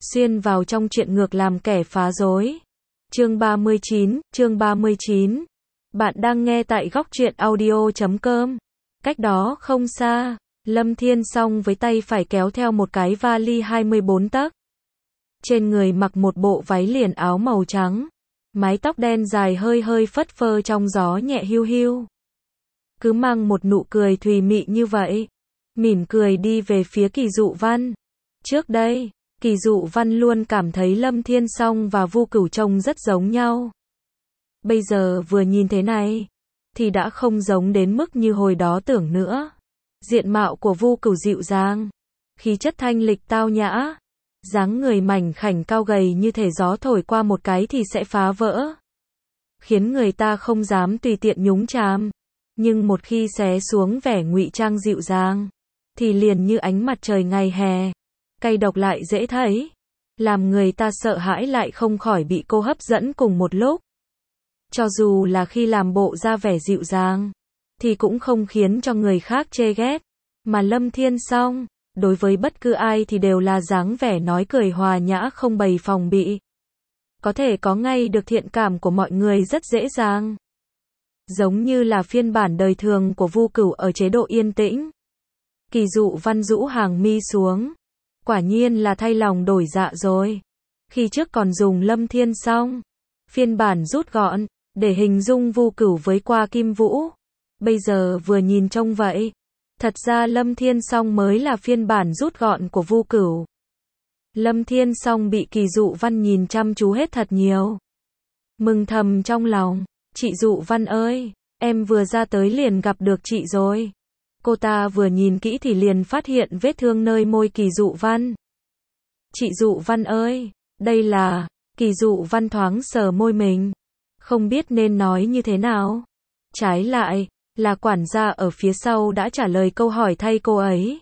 xuyên vào trong chuyện ngược làm kẻ phá rối. Chương 39. Bạn đang nghe tại góc truyện audio.com. Cách đó không xa, Lâm Thiên Song với tay phải kéo theo một cái vali 24 tấc. Trên người mặc một bộ váy liền áo màu trắng, mái tóc đen dài hơi hơi phất phơ trong gió nhẹ hiu hiu. Cứ mang một nụ cười thùy mị như vậy, mỉm cười đi về phía Kỳ Dụ Văn. Trước đây, Kỳ Dụ Văn luôn cảm thấy Lâm Thiên Song và Vu Cửu trông rất giống nhau. Bây giờ vừa nhìn thế này, thì đã không giống đến mức như hồi đó tưởng nữa. Diện mạo của Vu Cửu dịu dàng, khí chất thanh lịch tao nhã, dáng người mảnh khảnh cao gầy như thể gió thổi qua một cái thì sẽ phá vỡ, khiến người ta không dám tùy tiện nhúng chàm. Nhưng một khi xé xuống vẻ ngụy trang dịu dàng, thì liền như ánh mặt trời ngày hè, cay độc lại dễ thấy, làm người ta sợ hãi lại không khỏi bị cô hấp dẫn cùng một lúc. Cho dù là khi làm bộ ra vẻ dịu dàng, thì cũng không khiến cho người khác chê ghét. Mà Lâm Thiên Song, đối với bất cứ ai thì đều là dáng vẻ nói cười hòa nhã không bày phòng bị. Có thể có ngay được thiện cảm của mọi người rất dễ dàng. Giống như là phiên bản đời thường của Vu Cửu ở chế độ yên tĩnh. Kỳ Dụ Văn rũ hàng mi xuống. Quả nhiên là thay lòng đổi dạ rồi. Khi trước còn dùng Lâm Thiên Song, phiên bản rút gọn, để hình dung Vu Cửu với qua Kim Vũ. Bây giờ vừa nhìn trông vậy, thật ra Lâm Thiên Song mới là phiên bản rút gọn của Vu Cửu. Lâm Thiên Song bị Kỳ Dụ Văn nhìn chăm chú hết thật nhiều. Mừng thầm trong lòng, chị Dụ Văn ơi, em vừa ra tới liền gặp được chị rồi. Cô ta vừa nhìn kỹ thì liền phát hiện vết thương nơi môi Kỳ Dụ Văn. Chị Dụ Văn ơi, đây là... Kỳ Dụ Văn thoáng sờ môi mình, không biết nên nói như thế nào. Trái lại, là quản gia ở phía sau đã trả lời câu hỏi thay cô ấy.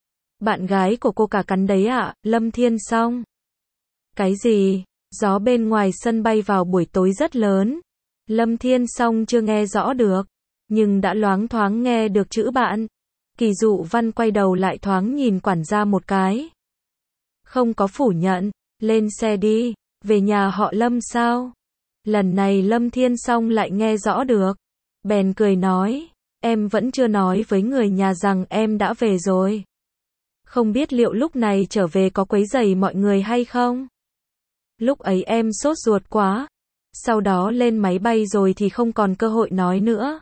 Bạn gái của cô cả cắn đấy ạ, Lâm Thiên Song. Cái gì? Gió bên ngoài sân bay vào buổi tối rất lớn. Lâm Thiên Song chưa nghe rõ được, nhưng đã loáng thoáng nghe được chữ bạn. Kỳ Dụ Văn quay đầu lại thoáng nhìn quản gia một cái. Không có phủ nhận, lên xe đi, về nhà họ Lâm sao? Lần này Lâm Thiên Song lại nghe rõ được. Bèn cười nói, em vẫn chưa nói với người nhà rằng em đã về rồi. Không biết liệu lúc này trở về có quấy rầy mọi người hay không? Lúc ấy em sốt ruột quá. Sau đó lên máy bay rồi thì không còn cơ hội nói nữa.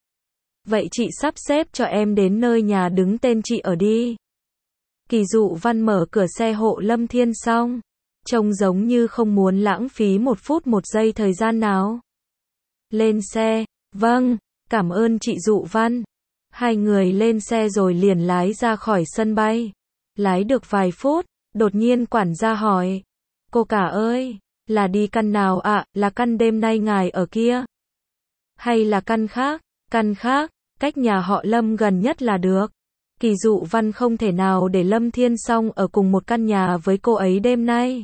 Vậy chị sắp xếp cho em đến nơi nhà đứng tên chị ở đi. Kỳ Dụ Văn mở cửa xe hộ Lâm Thiên Song, trông giống như không muốn lãng phí một phút một giây thời gian nào. Lên xe, vâng, cảm ơn chị Dụ Văn. Hai người lên xe rồi liền lái ra khỏi sân bay. Lái được vài phút, đột nhiên quản gia hỏi, cô cả ơi, là đi căn nào ạ? Là căn đêm nay ngài ở kia? Hay là căn khác? Căn khác, cách nhà họ Lâm gần nhất là được. Kỳ Dụ Văn không thể nào để Lâm Thiên Song ở cùng một căn nhà với cô ấy đêm nay.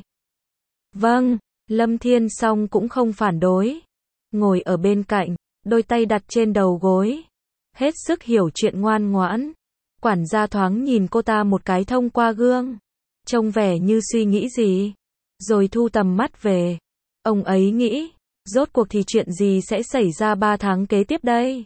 Vâng, Lâm Thiên Song cũng không phản đối. Ngồi ở bên cạnh, đôi tay đặt trên đầu gối. Hết sức hiểu chuyện ngoan ngoãn. Quản gia thoáng nhìn cô ta một cái thông qua gương. Trông vẻ như suy nghĩ gì. Rồi thu tầm mắt về. Ông ấy nghĩ, rốt cuộc thì chuyện gì sẽ xảy ra 3 tháng kế tiếp đây?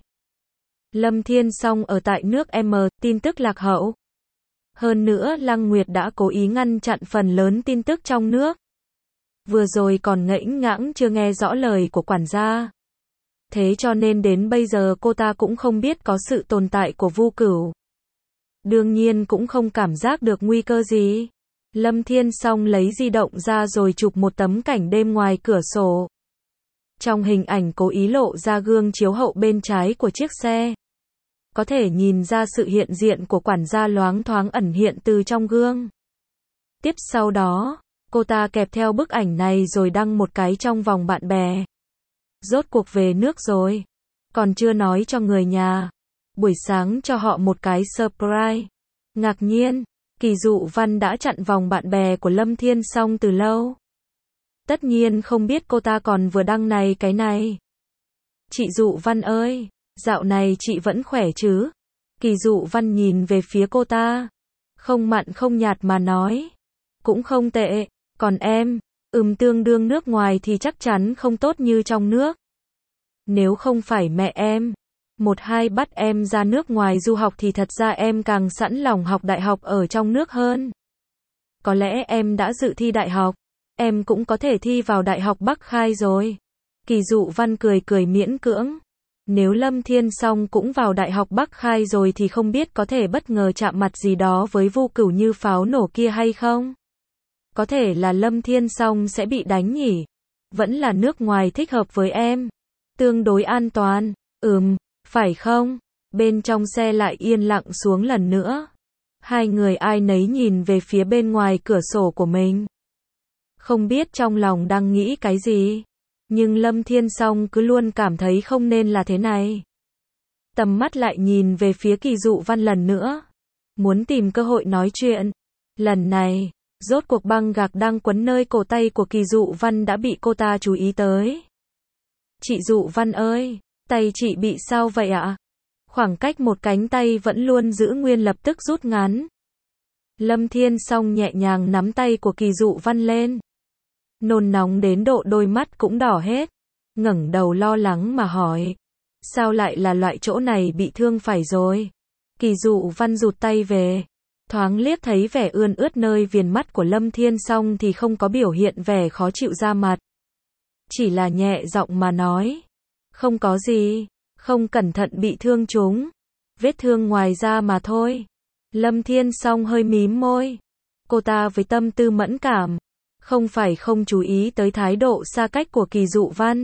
Lâm Thiên Song ở tại nước M, tin tức lạc hậu. Hơn nữa Lăng Nguyệt đã cố ý ngăn chặn phần lớn tin tức trong nước. Vừa rồi còn ngẫnh ngãng chưa nghe rõ lời của quản gia. Thế cho nên đến bây giờ cô ta cũng không biết có sự tồn tại của Vu Cửu. Đương nhiên cũng không cảm giác được nguy cơ gì. Lâm Thiên Song lấy di động ra rồi chụp một tấm cảnh đêm ngoài cửa sổ. Trong hình ảnh cố ý lộ ra gương chiếu hậu bên trái của chiếc xe. Có thể nhìn ra sự hiện diện của quản gia loáng thoáng ẩn hiện từ trong gương. Tiếp sau đó, cô ta kẹp theo bức ảnh này rồi đăng một cái trong vòng bạn bè. Rốt cuộc về nước rồi. Còn chưa nói cho người nhà. Buổi sáng cho họ một cái surprise. Ngạc nhiên, Kỳ Dụ Văn đã chặn vòng bạn bè của Lâm Thiên Song từ lâu. Tất nhiên không biết cô ta còn vừa đăng này cái này. Chị Dụ Văn ơi, dạo này chị vẫn khỏe chứ? Kỳ Dụ Văn nhìn về phía cô ta. Không mặn không nhạt mà nói. Cũng không tệ, Còn em, tương đương nước ngoài thì chắc chắn không tốt như trong nước. Nếu không phải mẹ em, một hai bắt em ra nước ngoài du học thì thật ra em càng sẵn lòng học đại học ở trong nước hơn. Có lẽ em đã dự thi đại học, em cũng có thể thi vào Đại học Bắc Khai rồi. Kỳ Dụ Văn cười cười miễn cưỡng. Nếu Lâm Thiên Song cũng vào Đại học Bắc Khai rồi thì không biết có thể bất ngờ chạm mặt gì đó với Vu Cửu như pháo nổ kia hay không? Có thể là Lâm Thiên Song sẽ bị đánh nhỉ? Vẫn là nước ngoài thích hợp với em. Tương đối an toàn. Phải không? Bên trong xe lại yên lặng xuống lần nữa. Hai người ai nấy nhìn về phía bên ngoài cửa sổ của mình. Không biết trong lòng đang nghĩ cái gì. Nhưng Lâm Thiên Song cứ luôn cảm thấy không nên là thế này. Tầm mắt lại nhìn về phía Kỳ Dụ Văn lần nữa. Muốn tìm cơ hội nói chuyện. Lần này, rốt cuộc băng gạc đang quấn nơi cổ tay của Kỳ Dụ Văn đã bị cô ta chú ý tới. Chị Dụ Văn ơi, tay chị bị sao vậy ạ? Khoảng cách một cánh tay vẫn luôn giữ nguyên lập tức rút ngắn. Lâm Thiên Song nhẹ nhàng nắm tay của Kỳ Dụ Văn lên. Nôn nóng đến độ đôi mắt cũng đỏ hết. Ngẩng đầu lo lắng mà hỏi. Sao lại là loại chỗ này bị thương phải rồi? Kỳ Dụ Văn rụt tay về. Thoáng liếc thấy vẻ ươn ướt nơi viền mắt của Lâm Thiên Song thì không có biểu hiện vẻ khó chịu ra mặt. Chỉ là nhẹ giọng mà nói. Không có gì, không cẩn thận bị thương chúng. Vết thương ngoài da mà thôi. Lâm Thiên Song hơi mím môi. Cô ta với tâm tư mẫn cảm. Không phải không chú ý tới thái độ xa cách của Kỳ Dụ Văn.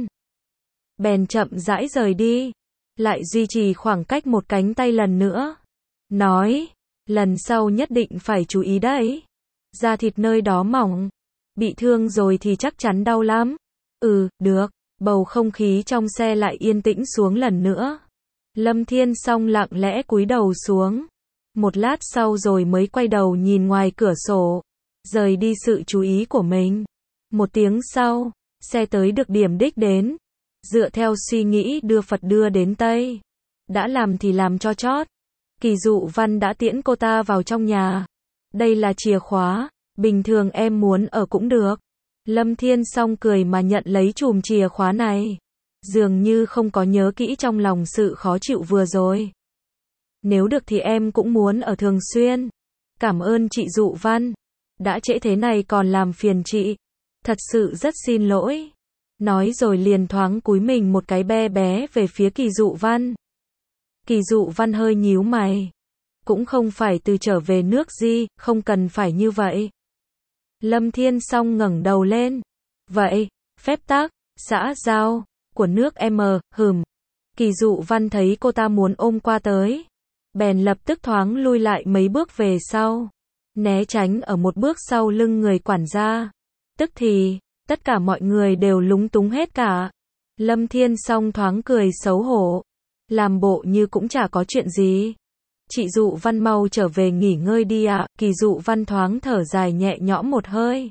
Bèn chậm rãi rời đi. Lại duy trì khoảng cách một cánh tay lần nữa. Nói, lần sau nhất định phải chú ý đấy. Da thịt nơi đó mỏng. Bị thương rồi thì chắc chắn đau lắm. Được. Bầu không khí trong xe lại yên tĩnh xuống lần nữa. Lâm Thiên Song lặng lẽ cúi đầu xuống. Một lát sau rồi mới quay đầu nhìn ngoài cửa sổ. Rời đi sự chú ý của mình. Một tiếng sau, xe tới được điểm đích đến. Dựa theo suy nghĩ đưa Phật đưa đến Tây. Đã làm thì làm cho chót. Kỳ Dụ Văn đã tiễn cô ta vào trong nhà. Đây là chìa khóa, bình thường em muốn ở cũng được. Lâm Thiên Song cười mà nhận lấy chùm chìa khóa này. Dường như không có nhớ kỹ trong lòng sự khó chịu vừa rồi. Nếu được thì em cũng muốn ở thường xuyên. Cảm ơn chị Dụ Văn. Đã trễ thế này còn làm phiền chị. Thật sự rất xin lỗi. Nói rồi liền thoáng cúi mình một cái be bé về phía Kỳ Dụ Văn. Kỳ Dụ Văn hơi nhíu mày. Cũng không phải từ trở về nước gì, không cần phải như vậy. Lâm Thiên Song ngẩng đầu lên. Vậy, phép tắc, xã giao, của nước M, Kỳ Dụ Văn thấy cô ta muốn ôm qua tới. Bèn lập tức thoáng lui lại mấy bước về sau. Né tránh ở một bước sau lưng người quản gia. Tức thì, tất cả mọi người đều lúng túng hết cả. Lâm Thiên Song thoáng cười xấu hổ. Làm bộ như cũng chả có chuyện gì. Chị Dụ Văn mau trở về nghỉ ngơi đi ạ. Kỳ Dụ Văn thoáng thở dài nhẹ nhõm một hơi.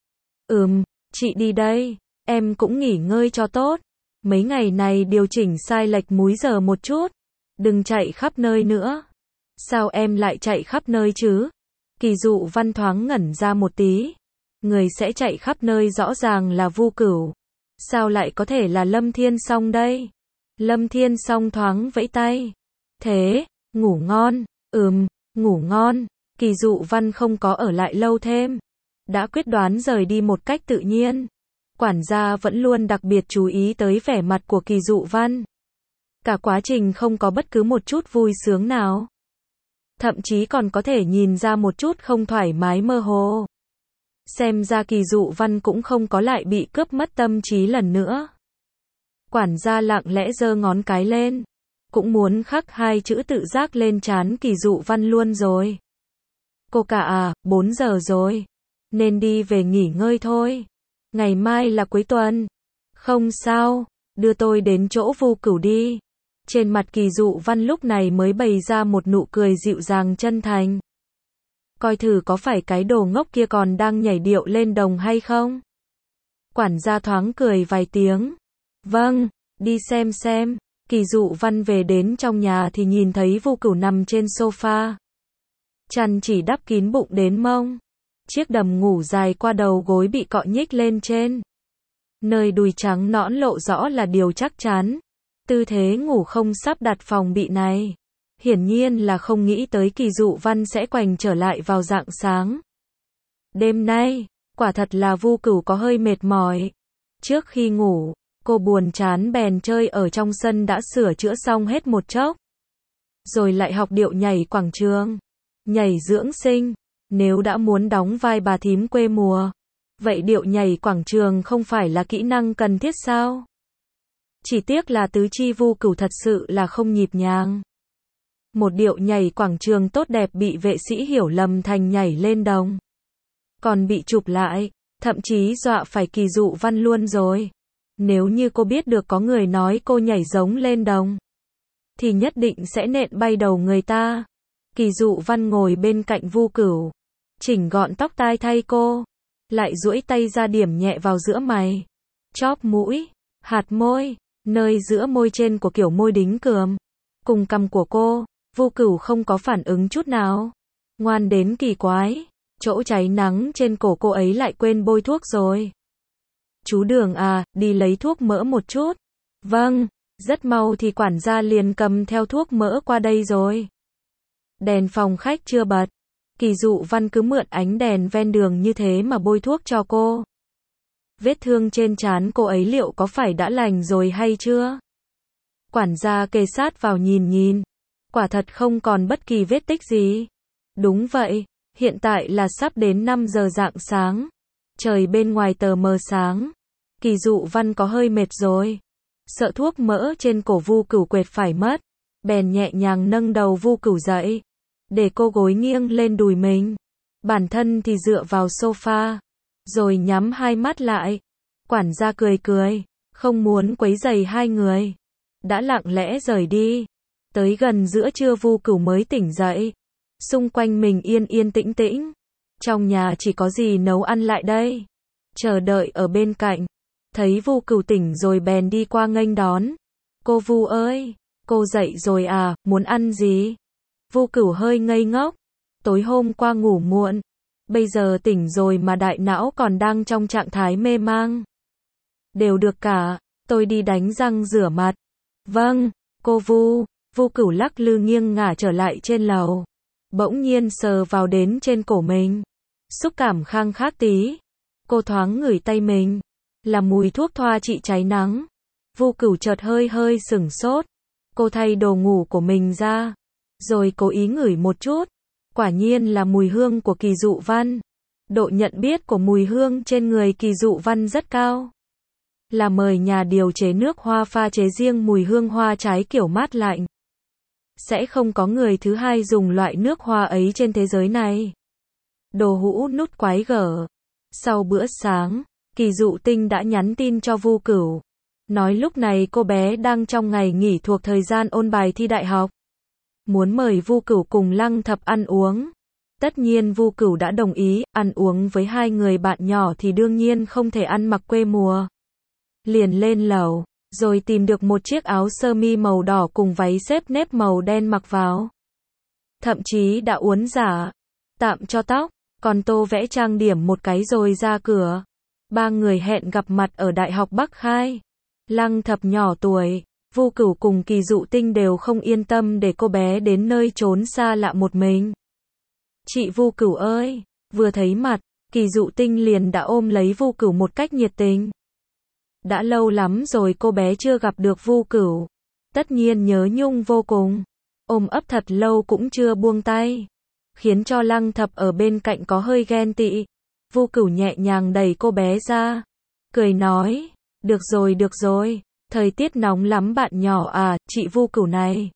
Chị đi đây. Em cũng nghỉ ngơi cho tốt. Mấy ngày này điều chỉnh sai lệch múi giờ một chút. Đừng chạy khắp nơi nữa. Sao em lại chạy khắp nơi chứ? Kỳ Dụ Văn thoáng ngẩn ra một tí. Người sẽ chạy khắp nơi rõ ràng là Vu Cửu. Sao lại có thể là Lâm Thiên Song đây? Lâm Thiên Song thoáng vẫy tay. Thế, ngủ ngon. Ngủ ngon. Kỳ Dụ Văn không có ở lại lâu thêm. Đã quyết đoán rời đi một cách tự nhiên. Quản gia vẫn luôn đặc biệt chú ý tới vẻ mặt của Kỳ Dụ Văn. Cả quá trình không có bất cứ một chút vui sướng nào. Thậm chí còn có thể nhìn ra một chút không thoải mái mơ hồ. Xem ra Kỳ Dụ Văn cũng không có lại bị cướp mất tâm trí lần nữa. Quản gia lặng lẽ giơ ngón cái lên. Cũng muốn khắc hai chữ tự giác lên trán Kỳ Dụ Văn luôn rồi. Cô cả à, 4 giờ rồi. Nên đi về nghỉ ngơi thôi. Ngày mai là cuối tuần. Không sao, đưa tôi đến chỗ Vu Cửu đi. Trên mặt Kỳ Dụ Văn lúc này mới bày ra một nụ cười dịu dàng chân thành. Coi thử có phải cái đồ ngốc kia còn đang nhảy điệu lên đồng hay không? Quản gia thoáng cười vài tiếng. Vâng, đi xem. Kỳ Dụ Văn về đến trong nhà thì nhìn thấy Vu Cửu nằm trên sofa. Chăn chỉ đắp kín bụng đến mông. Chiếc đầm ngủ dài qua đầu gối bị cọ nhích lên trên. Nơi đùi trắng nõn lộ rõ là điều chắc chắn. Tư thế ngủ không sắp đặt phòng bị này. Hiển nhiên là không nghĩ tới Kỳ Dụ Văn sẽ quành trở lại vào rạng sáng. Đêm nay, quả thật là Vu Cửu có hơi mệt mỏi. Trước khi ngủ, cô buồn chán bèn chơi ở trong sân đã sửa chữa xong hết một chốc. Rồi lại học điệu nhảy quảng trường, nhảy dưỡng sinh. Nếu đã muốn đóng vai bà thím quê mùa, vậy điệu nhảy quảng trường không phải là kỹ năng cần thiết sao? Chỉ tiếc là tứ chi Vu Cửu thật sự là không nhịp nhàng. Một điệu nhảy quảng trường tốt đẹp bị vệ sĩ hiểu lầm thành nhảy lên đồng. Còn bị chụp lại, thậm chí dọa phải Kỳ Dụ Văn luôn rồi. Nếu như cô biết được có người nói cô nhảy giống lên đồng, thì nhất định sẽ nện bay đầu người ta. Kỳ Dụ Văn ngồi bên cạnh Vu Cửu, chỉnh gọn tóc tai thay cô, lại duỗi tay ra điểm nhẹ vào giữa mày, chóp mũi, hạt môi, nơi giữa môi trên của kiểu môi đính cườm, cùng cằm của cô. Vu Cửu không có phản ứng chút nào, ngoan đến kỳ quái. Chỗ cháy nắng trên cổ cô ấy lại quên bôi thuốc rồi. Chú Đường à, đi lấy thuốc mỡ một chút. Vâng, rất mau thì quản gia liền cầm theo thuốc mỡ qua đây rồi. Đèn phòng khách chưa bật, Kỳ Dụ Văn cứ mượn ánh đèn ven đường như thế mà bôi thuốc cho cô. Vết thương trên trán cô ấy liệu có phải đã lành rồi hay chưa? Quản gia kề sát vào nhìn, quả thật không còn bất kỳ vết tích gì. Đúng vậy, hiện tại là sắp đến 5 giờ rạng sáng. Trời bên ngoài tờ mờ sáng. Kỳ Dụ Văn có hơi mệt rồi. Sợ thuốc mỡ trên cổ Vu Cửu quệt phải mất, bèn nhẹ nhàng nâng đầu Vu Cửu dậy, để cô gối nghiêng lên đùi mình. Bản thân thì dựa vào sofa, rồi nhắm hai mắt lại. Quản gia cười, không muốn quấy rầy hai người. Đã lặng lẽ rời đi. Tới gần giữa trưa Vu Cửu mới tỉnh dậy. Xung quanh mình yên yên tĩnh tĩnh. Trong nhà chỉ có gì nấu ăn lại đây. Chờ đợi ở bên cạnh. Thấy Vu Cửu tỉnh rồi bèn đi qua nghênh đón. Cô Vu ơi, cô dậy rồi à, muốn ăn gì? Vu Cửu hơi ngây ngốc. Tối hôm qua ngủ muộn. Bây giờ tỉnh rồi mà đại não còn đang trong trạng thái mê mang. Đều được cả, tôi đi đánh răng rửa mặt. Vâng, cô Vu. Vu Cửu lắc lư nghiêng ngả trở lại trên lầu. Bỗng nhiên sờ vào đến trên cổ mình. Xúc cảm khang khác tí. Cô thoáng ngửi tay mình. Là mùi thuốc thoa trị cháy nắng. Vu Cửu chợt hơi sửng sốt. Cô thay đồ ngủ của mình ra. Rồi cố ý ngửi một chút. Quả nhiên là mùi hương của Kỳ Dụ Văn. Độ nhận biết của mùi hương trên người Kỳ Dụ Văn rất cao. Là mời nhà điều chế nước hoa pha chế riêng mùi hương hoa trái kiểu mát lạnh. Sẽ không có người thứ hai dùng loại nước hoa ấy trên thế giới này. Đồ hũ nút quái gở. Sau bữa sáng, Kỳ Dụ Tinh đã nhắn tin cho Vu Cửu. Nói lúc này cô bé đang trong ngày nghỉ thuộc thời gian ôn bài thi đại học. Muốn mời Vu Cửu cùng Lăng Thập ăn uống. Tất nhiên Vu Cửu đã đồng ý, ăn uống với hai người bạn nhỏ thì đương nhiên không thể ăn mặc quê mùa. Liền lên lầu, rồi tìm được một chiếc áo sơ mi màu đỏ cùng váy xếp nếp màu đen mặc vào. Thậm chí đã uốn giả, tạm cho tóc, còn tô vẽ trang điểm một cái rồi ra cửa. Ba người hẹn gặp mặt ở Đại học Bắc Khai. Lăng Thập nhỏ tuổi, Vu Cửu cùng Kỳ Dụ Tinh đều không yên tâm để cô bé đến nơi trốn xa lạ một mình. Chị Vu Cửu ơi, vừa thấy mặt, Kỳ Dụ Tinh liền đã ôm lấy Vu Cửu một cách nhiệt tình. Đã lâu lắm rồi cô bé chưa gặp được Vu Cửu. Tất nhiên nhớ nhung vô cùng. Ôm ấp thật lâu cũng chưa buông tay. Khiến cho Lăng Thập ở bên cạnh có hơi ghen tị. Vu Cửu nhẹ nhàng đẩy cô bé ra. Cười nói, được rồi. Thời tiết nóng lắm bạn nhỏ à, chị Vu Cửu này.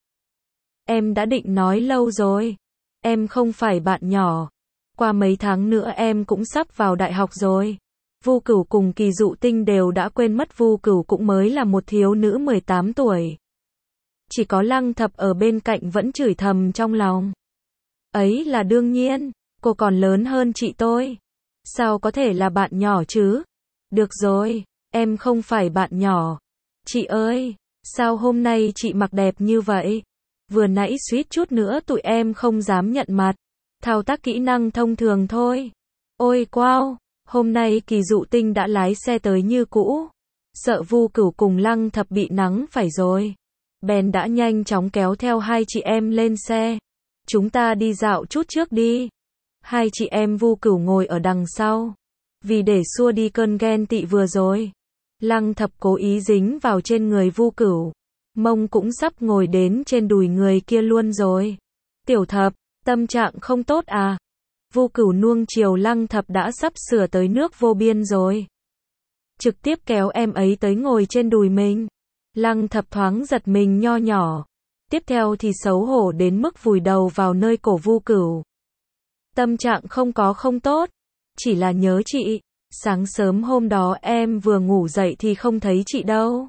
Em đã định nói lâu rồi. Em không phải bạn nhỏ. Qua mấy tháng nữa em cũng sắp vào đại học rồi. Vu Cửu cùng Kỳ Dụ Tinh đều đã quên mất Vu Cửu cũng mới là một thiếu nữ 18 tuổi. Chỉ có Lăng Thập ở bên cạnh vẫn chửi thầm trong lòng. Ấy là đương nhiên, cô còn lớn hơn chị tôi. Sao có thể là bạn nhỏ chứ? Được rồi, em không phải bạn nhỏ. Chị ơi, sao hôm nay chị mặc đẹp như vậy? Vừa nãy suýt chút nữa tụi em không dám nhận mặt. Thao tác kỹ năng thông thường thôi. Ôi wow, hôm nay Kỳ Dụ Tinh đã lái xe tới như cũ. Sợ Vu Cửu cùng Lăng Thập bị nắng phải rồi. Bèn đã nhanh chóng kéo theo hai chị em lên xe. Chúng ta đi dạo chút trước đi. Hai chị em Vu Cửu ngồi ở đằng sau. Vì để xua đi cơn ghen tị vừa rồi. Lăng Thập cố ý dính vào trên người Vu Cửu. Mông cũng sắp ngồi đến trên đùi người kia luôn rồi. Tiểu Thập, tâm trạng không tốt à? Vu Cửu nuông chiều Lăng Thập đã sắp sửa tới nước vô biên rồi. Trực tiếp kéo em ấy tới ngồi trên đùi mình. Lăng Thập thoáng giật mình nho nhỏ. Tiếp theo thì xấu hổ đến mức vùi đầu vào nơi cổ Vu Cửu. Tâm trạng không tốt. Chỉ là nhớ chị. Sáng sớm hôm đó em vừa ngủ dậy thì không thấy chị đâu.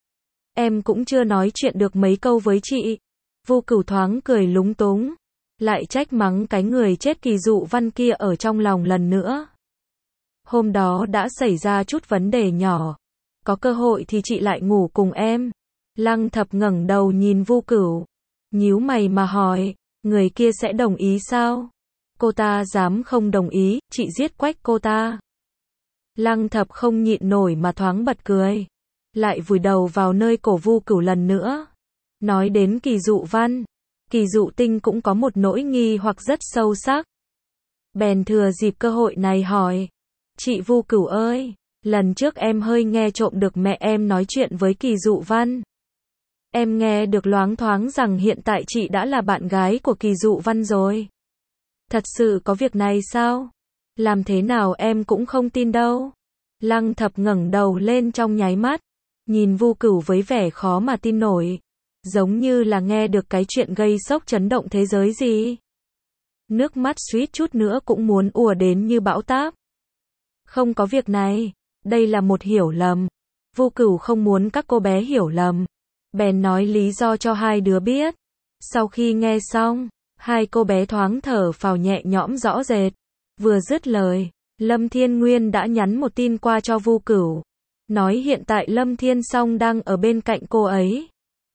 Em cũng chưa nói chuyện được mấy câu với chị. Vu Cửu thoáng cười lúng túng. Lại trách mắng cái người chết Kỳ Dụ Văn kia ở trong lòng lần nữa. Hôm đó đã xảy ra chút vấn đề nhỏ. Có cơ hội thì chị lại ngủ cùng em. Lăng Thập ngẩng đầu nhìn Vu Cửu. Nhíu mày mà hỏi, người kia sẽ đồng ý sao? Cô ta dám không đồng ý, chị giết quách cô ta. Lăng Thập không nhịn nổi mà thoáng bật cười. Lại vùi đầu vào nơi cổ Vu Cửu lần nữa. Nói đến Kỳ Dụ Văn, Kỳ Dụ Tinh cũng có một nỗi nghi hoặc rất sâu sắc. Bèn thừa dịp cơ hội này hỏi. Chị Vu Cửu ơi, lần trước em hơi nghe trộm được mẹ em nói chuyện với Kỳ Dụ Văn. Em nghe được loáng thoáng rằng hiện tại chị đã là bạn gái của Kỳ Dụ Văn rồi. Thật sự có việc này sao? Làm thế nào em cũng không tin đâu. Lăng Thập ngẩng đầu lên trong nháy mắt. Nhìn Vu Cửu với vẻ khó mà tin nổi. Giống như là nghe được cái chuyện gây sốc chấn động thế giới gì. Nước mắt suýt chút nữa cũng muốn ùa đến như bão táp. Không có việc này. Đây là một hiểu lầm. Vu Cửu không muốn các cô bé hiểu lầm. Bèn nói lý do cho hai đứa biết. Sau khi nghe xong, hai cô bé thoáng thở phào nhẹ nhõm rõ rệt. Vừa dứt lời, Lâm Thiên Nguyên đã nhắn một tin qua cho Vu Cửu. Nói hiện tại Lâm Thiên Song đang ở bên cạnh cô ấy.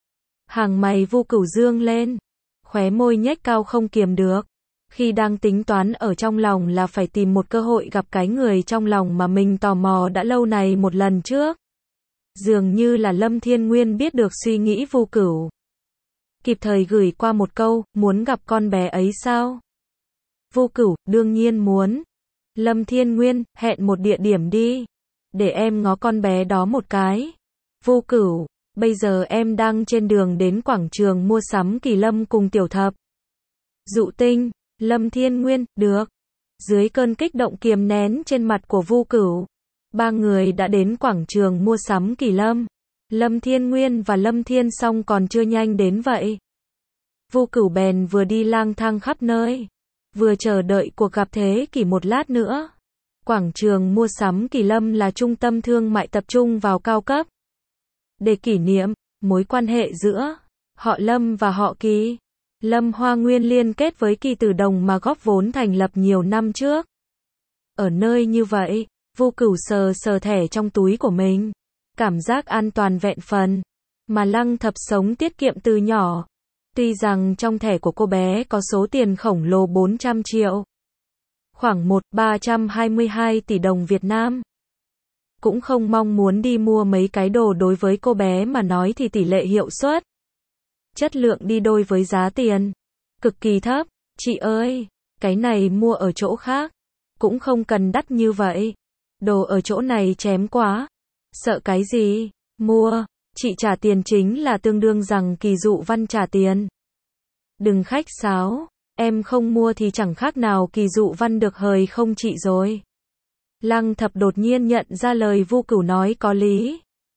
Hàng mày Vu Cửu dương lên. Khóe môi nhếch cao không kiềm được. Khi đang tính toán ở trong lòng là phải tìm một cơ hội gặp cái người trong lòng mà mình tò mò đã lâu này một lần trước. Dường như là Lâm Thiên Nguyên biết được suy nghĩ Vu Cửu. Kịp thời gửi qua một câu, muốn gặp con bé ấy sao? Vu Cửu, đương nhiên muốn. Lâm Thiên Nguyên, hẹn một địa điểm đi. Để em ngó con bé đó một cái. Vu Cửu, bây giờ em đang trên đường đến quảng trường mua sắm Kỳ Lâm cùng Tiểu Thập. Dụ Tinh, Lâm Thiên Nguyên, được. Dưới cơn kích động kiềm nén trên mặt của Vu Cửu, ba người đã đến quảng trường mua sắm Kỳ Lâm. Lâm Thiên Nguyên và Lâm Thiên Song còn chưa nhanh đến vậy. Vu Cửu bèn vừa đi lang thang khắp nơi, vừa chờ đợi cuộc gặp thế kỷ một lát nữa. Quảng trường mua sắm Kỳ Lâm là trung tâm thương mại tập trung vào cao cấp. Để kỷ niệm mối quan hệ giữa họ Lâm và họ Kỳ, Lâm Hoa Nguyên liên kết với Kỳ Tử Đồng mà góp vốn thành lập nhiều năm trước. Ở nơi như vậy, Vu Cửu sờ sờ thẻ trong túi của mình. Cảm giác an toàn vẹn phần. Mà Lăng Thập sống tiết kiệm từ nhỏ. Tuy rằng trong thẻ của cô bé có số tiền khổng lồ 400 triệu. Khoảng 322 tỷ đồng Việt Nam. Cũng không mong muốn đi mua mấy cái đồ, đối với cô bé mà nói thì tỷ lệ hiệu suất, chất lượng đi đôi với giá tiền. Cực kỳ thấp. Chị ơi, cái này mua ở chỗ khác. Cũng không cần đắt như vậy. Đồ ở chỗ này chém quá. Sợ cái gì? Mua. Chị trả tiền chính là tương đương rằng Kỳ Dụ Văn trả tiền. Đừng khách sáo. Em không mua thì chẳng khác nào Kỳ Dụ Văn được hời không chị rồi. Lăng Thập đột nhiên nhận ra lời Vu Cửu nói có lý.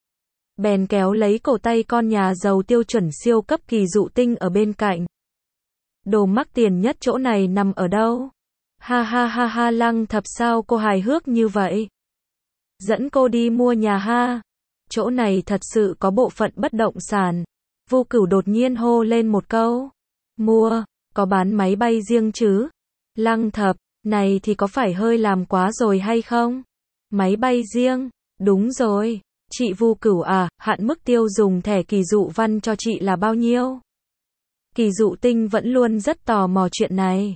Bèn kéo lấy cổ tay con nhà giàu tiêu chuẩn siêu cấp Kỳ Dụ Tinh ở bên cạnh. Đồ mắc tiền nhất chỗ này nằm ở đâu? Ha ha ha ha, Lăng Thập sao cô hài hước như vậy? Dẫn cô đi mua nhà ha. Chỗ này thật sự có bộ phận bất động sản. Vu Cửu đột nhiên hô lên một câu. Mua, có bán máy bay riêng chứ? Lăng Thập, này thì có phải hơi làm quá rồi hay không? Máy bay riêng, đúng rồi. Chị Vu Cửu à, hạn mức tiêu dùng thẻ Kỳ Dụ Văn cho chị là bao nhiêu? Kỳ Dụ Tinh vẫn luôn rất tò mò chuyện này.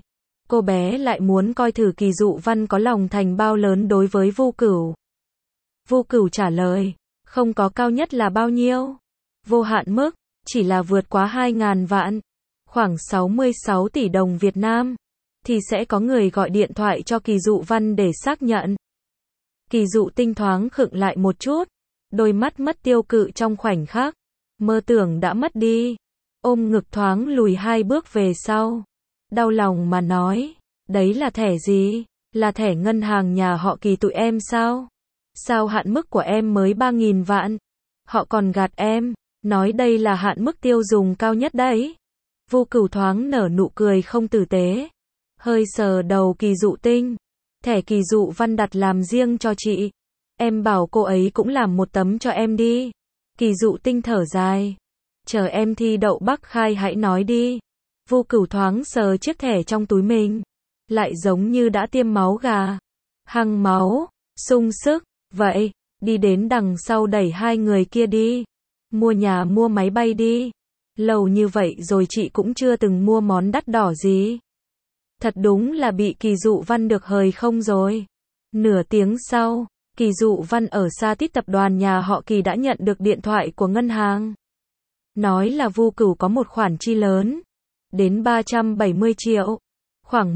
Cô bé lại muốn coi thử Kỳ Dụ Văn có lòng thành bao lớn đối với Vu Cửu. Vu Cửu trả lời, không có, cao nhất là bao nhiêu? Vô hạn mức, chỉ là vượt quá 2.000 vạn, khoảng 66 tỷ đồng Việt Nam, thì sẽ có người gọi điện thoại cho Kỳ Dụ Văn để xác nhận. Kỳ Dụ Tinh thoáng khựng lại một chút, đôi mắt mất tiêu cự trong khoảnh khắc, mơ tưởng đã mất đi, ôm ngực thoáng lùi 2 bước về sau, đau lòng mà nói, đấy là thẻ gì? Là thẻ ngân hàng nhà họ Kỳ tụi em sao? Sao hạn mức của em mới 3.000 vạn? Họ còn gạt em, nói đây là hạn mức tiêu dùng cao nhất đấy. Vu Cửu thoáng nở nụ cười không tử tế, hơi sờ đầu Kỳ Dụ Tinh. Thẻ Kỳ Dụ Văn đặt làm riêng cho chị. Em bảo cô ấy cũng làm một tấm cho em đi. Kỳ Dụ Tinh thở dài. Chờ em thi đậu Bắc Khai hãy nói đi. Vu Cửu thoáng sờ chiếc thẻ trong túi mình. Lại giống như đã tiêm máu gà. Hăng máu, sung sức. Vậy, đi đến đằng sau đẩy 2 người kia đi. Mua nhà mua máy bay đi. Lâu như vậy rồi chị cũng chưa từng mua món đắt đỏ gì. Thật đúng là bị Kỳ Dụ Văn được hời không rồi. Nửa tiếng sau, Kỳ Dụ Văn ở Sa Tít tập đoàn nhà họ Kỳ đã nhận được điện thoại của ngân hàng. Nói là Vu Cửu có một khoản chi lớn, đến 370 triệu, khoảng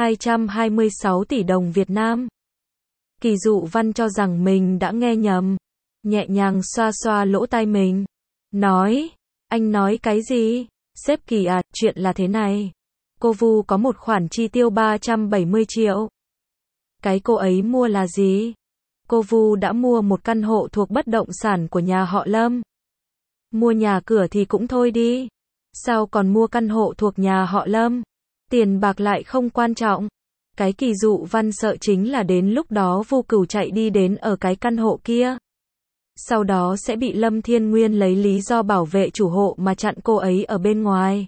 226 tỷ đồng Việt Nam. Kỳ Dụ Văn cho rằng mình đã nghe nhầm, nhẹ nhàng xoa xoa lỗ tai mình, nói, anh nói cái gì? Sếp Kỳ à, chuyện là thế này. Cô Vu có một khoản chi tiêu 370 triệu. Cái cô ấy mua là gì? Cô Vu đã mua một căn hộ thuộc bất động sản của nhà họ Lâm. Mua nhà cửa thì cũng thôi đi. Sao còn mua căn hộ thuộc nhà họ Lâm? Tiền bạc lại không quan trọng. Cái Kỳ Dụ Văn sợ chính là đến lúc đó Vu Cửu chạy đi đến ở cái căn hộ kia. Sau đó sẽ bị Lâm Thiên Nguyên lấy lý do bảo vệ chủ hộ mà chặn cô ấy ở bên ngoài.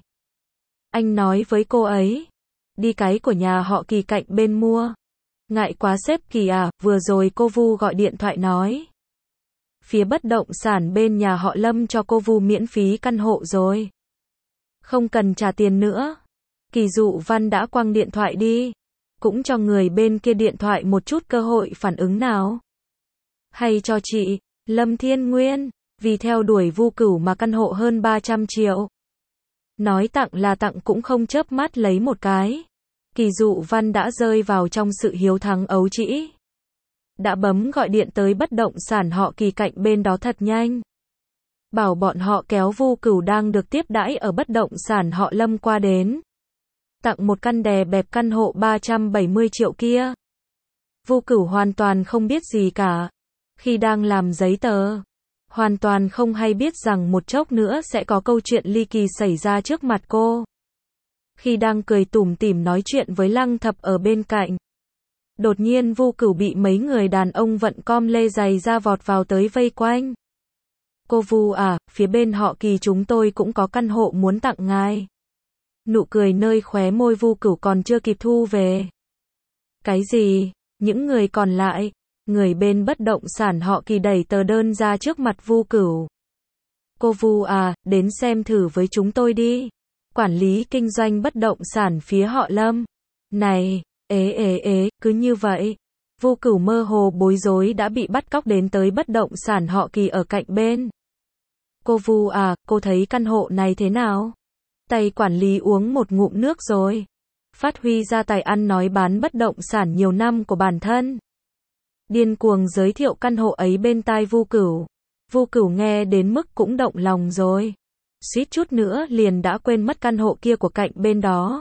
Anh nói với cô ấy, đi cái của nhà họ Kỳ cạnh bên mua. Ngại quá sếp Kỳ à, vừa rồi cô Vu gọi điện thoại nói. Phía bất động sản bên nhà họ Lâm cho cô Vu miễn phí căn hộ rồi. Không cần trả tiền nữa. Kỳ Dụ Văn đã quăng điện thoại đi. Cũng cho người bên kia điện thoại một chút cơ hội phản ứng nào. Hay cho chị, Lâm Thiên Nguyên, vì theo đuổi Vu Cửu mà căn hộ hơn 300 triệu. Nói tặng là tặng cũng không chớp mắt lấy một cái. Kỳ Dụ Văn đã rơi vào trong sự hiếu thắng ấu trĩ. Đã bấm gọi điện tới bất động sản họ Kỳ cạnh bên đó thật nhanh. Bảo bọn họ kéo Vu Cửu đang được tiếp đãi ở bất động sản họ Lâm qua đến. Tặng một căn đè bẹp căn hộ 370 triệu kia. Vu Cửu hoàn toàn không biết gì cả. Khi đang làm giấy tờ, hoàn toàn không hay biết rằng một chốc nữa sẽ có câu chuyện ly kỳ xảy ra trước mặt cô. Khi đang cười tủm tỉm nói chuyện với Lăng Thập ở bên cạnh, đột nhiên Vu Cửu bị mấy người đàn ông vận com lê giày ra vọt vào tới vây quanh. Cô Vu à, phía bên họ Kỳ chúng tôi cũng có căn hộ muốn tặng ngài. Nụ cười nơi khóe môi Vu Cửu còn chưa kịp thu về. Cái gì? Những người còn lại, người bên bất động sản họ Kỳ đẩy tờ đơn ra trước mặt Vu Cửu. Cô Vu à, đến xem thử với chúng tôi đi. Quản lý kinh doanh bất động sản phía họ Lâm. Này, cứ như vậy. Vu Cửu mơ hồ bối rối đã bị bắt cóc đến tới bất động sản họ Kỳ ở cạnh bên. Cô Vu à, cô thấy căn hộ này thế nào? Tay quản lý uống một ngụm nước rồi. Phát huy ra tài ăn nói bán bất động sản nhiều năm của bản thân. Điên cuồng giới thiệu căn hộ ấy bên tai Vu Cửu. Vu Cửu nghe đến mức cũng động lòng rồi. Suýt chút nữa liền đã quên mất căn hộ kia của cạnh bên đó.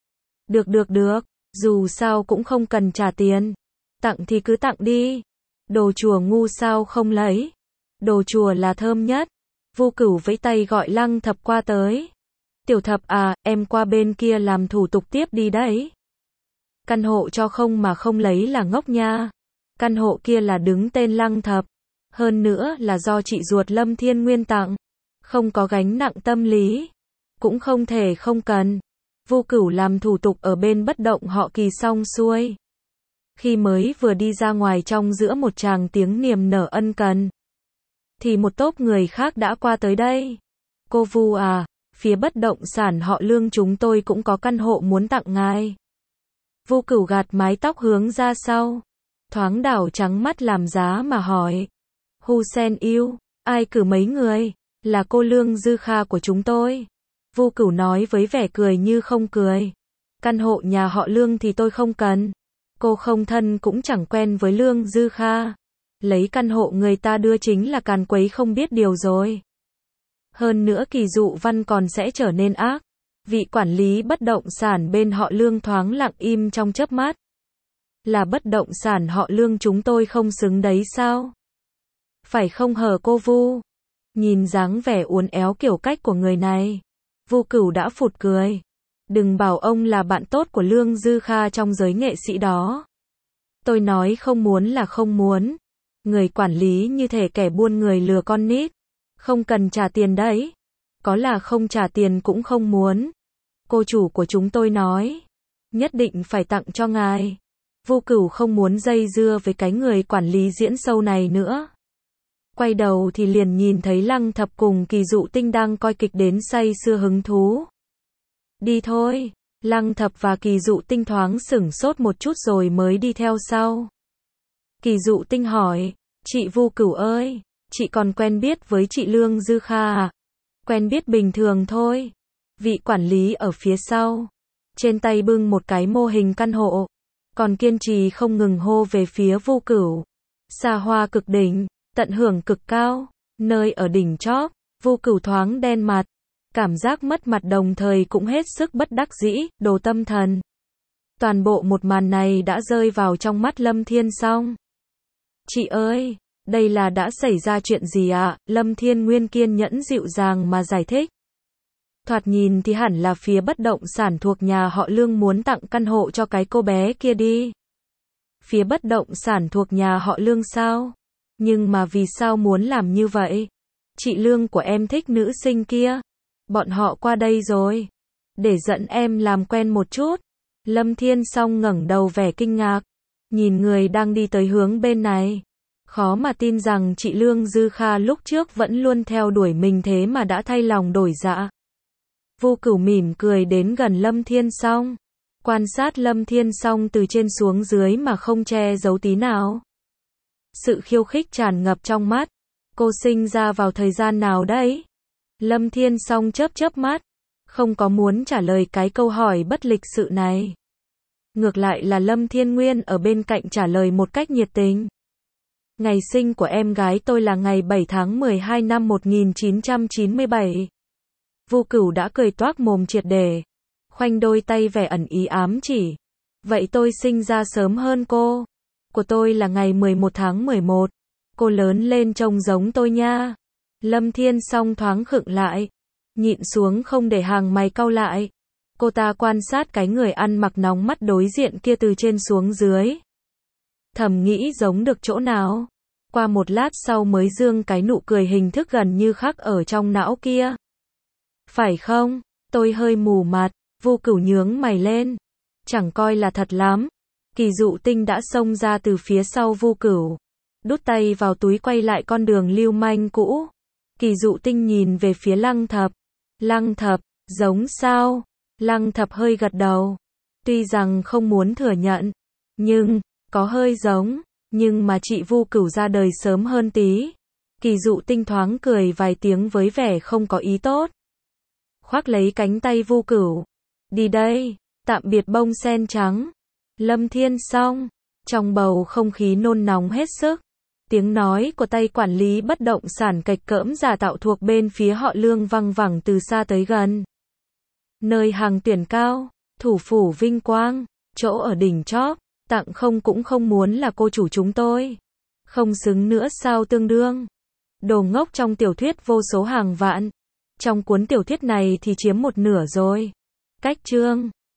Được, dù sao cũng không cần trả tiền. Tặng thì cứ tặng đi. Đồ chùa ngu sao không lấy. Đồ chùa là thơm nhất. Vu Cửu vẫy tay gọi Lăng Thập qua tới. Tiểu Thập à, em qua bên kia làm thủ tục tiếp đi đấy. Căn hộ cho không mà không lấy là ngốc nha. Căn hộ kia là đứng tên Lăng Thập. Hơn nữa là do chị ruột Lâm Thiên Nguyên tặng. Không có gánh nặng tâm lý. Cũng không thể không cần. Vu Cửu làm thủ tục ở bên bất động họ Kỳ xong xuôi. Khi mới vừa đi ra ngoài trong giữa một tràng tiếng niềm nở ân cần, thì một tốp người khác đã qua tới đây. Cô Vu à, phía bất động sản họ Lương chúng tôi cũng có căn hộ muốn tặng ngài. Vu Cửu gạt mái tóc hướng ra sau, thoáng đảo trắng mắt làm giá mà hỏi. Hu Sen yêu, ai cử mấy người? Là cô Lương Dư Kha của chúng tôi. Vu Cửu nói với vẻ cười như không cười. Căn hộ nhà họ Lương thì tôi không cần. Cô không thân cũng chẳng quen với Lương Dư Kha. Lấy căn hộ người ta đưa chính là càn quấy không biết điều rồi. Hơn nữa Kỳ Dụ Văn còn sẽ trở nên ác. Vị quản lý bất động sản bên họ Lương thoáng lặng im trong chớp mắt. Là bất động sản họ Lương chúng tôi không xứng đấy sao? Phải không hở cô Vu? Nhìn dáng vẻ uốn éo kiểu cách của người này, Vu Cửu đã phụt cười. Đừng bảo ông là bạn tốt của Lương Dư Kha trong giới nghệ sĩ đó. Tôi nói không muốn là không muốn. Người quản lý như thể kẻ buôn người lừa con nít. Không cần trả tiền đấy. Có là không trả tiền cũng không muốn. Cô chủ của chúng tôi nói. Nhất định phải tặng cho ngài. Vu Cửu không muốn dây dưa với cái người quản lý diễn show này nữa. Quay đầu thì liền nhìn thấy Lăng Thập cùng Kỳ Dụ Tinh đang coi kịch đến say sưa hứng thú. Đi thôi. Lăng Thập và Kỳ Dụ Tinh thoáng sửng sốt một chút rồi mới đi theo sau. Kỳ Dụ Tinh hỏi, chị Vu Cửu ơi, chị còn quen biết với chị Lương Dư Kha à? Quen biết bình thường thôi. Vị quản lý ở phía sau, trên tay bưng một cái mô hình căn hộ, còn kiên trì không ngừng hô về phía Vu Cửu. Xa hoa cực đỉnh, tận hưởng cực cao, nơi ở đỉnh chóp. Vu Cửu thoáng đen mặt, cảm giác mất mặt đồng thời cũng hết sức bất đắc dĩ, đồ tâm thần. Toàn bộ một màn này đã rơi vào trong mắt Lâm Thiên Song. Chị ơi, đây là đã xảy ra chuyện gì ạ? Lâm Thiên Nguyên kiên nhẫn dịu dàng mà giải thích. Thoạt nhìn thì hẳn là phía bất động sản thuộc nhà họ Lương muốn tặng căn hộ cho cái cô bé kia đi. Phía bất động sản thuộc nhà họ Lương sao? Nhưng mà vì sao muốn làm như vậy? Chị Lương của em thích nữ sinh kia. Bọn họ qua đây rồi. Để dẫn em làm quen một chút. Lâm Thiên Song ngẩng đầu vẻ kinh ngạc. Nhìn người đang đi tới hướng bên này. Khó mà tin rằng chị Lương Dư Kha lúc trước vẫn luôn theo đuổi mình thế mà đã thay lòng đổi dạ. Vu Cửu mỉm cười đến gần Lâm Thiên Song. Quan sát Lâm Thiên Song từ trên xuống dưới mà không che giấu tí nào. Sự khiêu khích tràn ngập trong mắt. Cô sinh ra vào thời gian nào đấy? Lâm Thiên Song chớp chớp mắt. Không có muốn trả lời cái câu hỏi bất lịch sự này. Ngược lại là Lâm Thiên Nguyên ở bên cạnh trả lời một cách nhiệt tình. Ngày sinh của em gái tôi là ngày 7 tháng 12 năm 1997. Vu Cửu đã cười toác mồm triệt để. Khoanh đôi tay vẻ ẩn ý ám chỉ. Vậy tôi sinh ra sớm hơn cô. Của tôi là ngày 11 tháng 11. Cô lớn lên trông giống tôi nha. Lâm Thiên Song thoáng khựng lại. Nhịn xuống không để hàng mày cau lại. Cô ta quan sát cái người ăn mặc nóng mắt đối diện kia từ trên xuống dưới. Thầm nghĩ giống được chỗ nào. Qua một lát sau mới dương cái nụ cười hình thức gần như khắc ở trong não kia. Phải không? Tôi hơi mù mặt. Vu Cửu nhướng mày lên. Chẳng coi là thật lắm. Kỳ Dụ Tinh đã xông ra từ phía sau Vu Cửu. Đút tay vào túi quay lại con đường lưu manh cũ. Kỳ Dụ Tinh nhìn về phía Lăng Thập. Lăng Thập, giống sao? Lăng Thập hơi gật đầu. Tuy rằng không muốn thừa nhận. Nhưng, có hơi giống. Nhưng mà chị Vu Cửu ra đời sớm hơn tí. Kỳ Dụ Tinh thoáng cười vài tiếng với vẻ không có ý tốt. Khoác lấy cánh tay Vu Cửu. Đi đây, tạm biệt bông sen trắng. Lâm Thiên Song. Trong bầu không khí nôn nóng hết sức. Tiếng nói của tay quản lý bất động sản cạch cỡm giả tạo thuộc bên phía họ Lương văng vẳng từ xa tới gần. Nơi hàng tuyển cao, thủ phủ vinh quang, chỗ ở đỉnh chóp, tặng không cũng không muốn là cô chủ chúng tôi. Không xứng nữa sao tương đương. Đồ ngốc trong tiểu thuyết vô số hàng vạn. Trong cuốn tiểu thuyết này thì chiếm một nửa rồi. Cách chương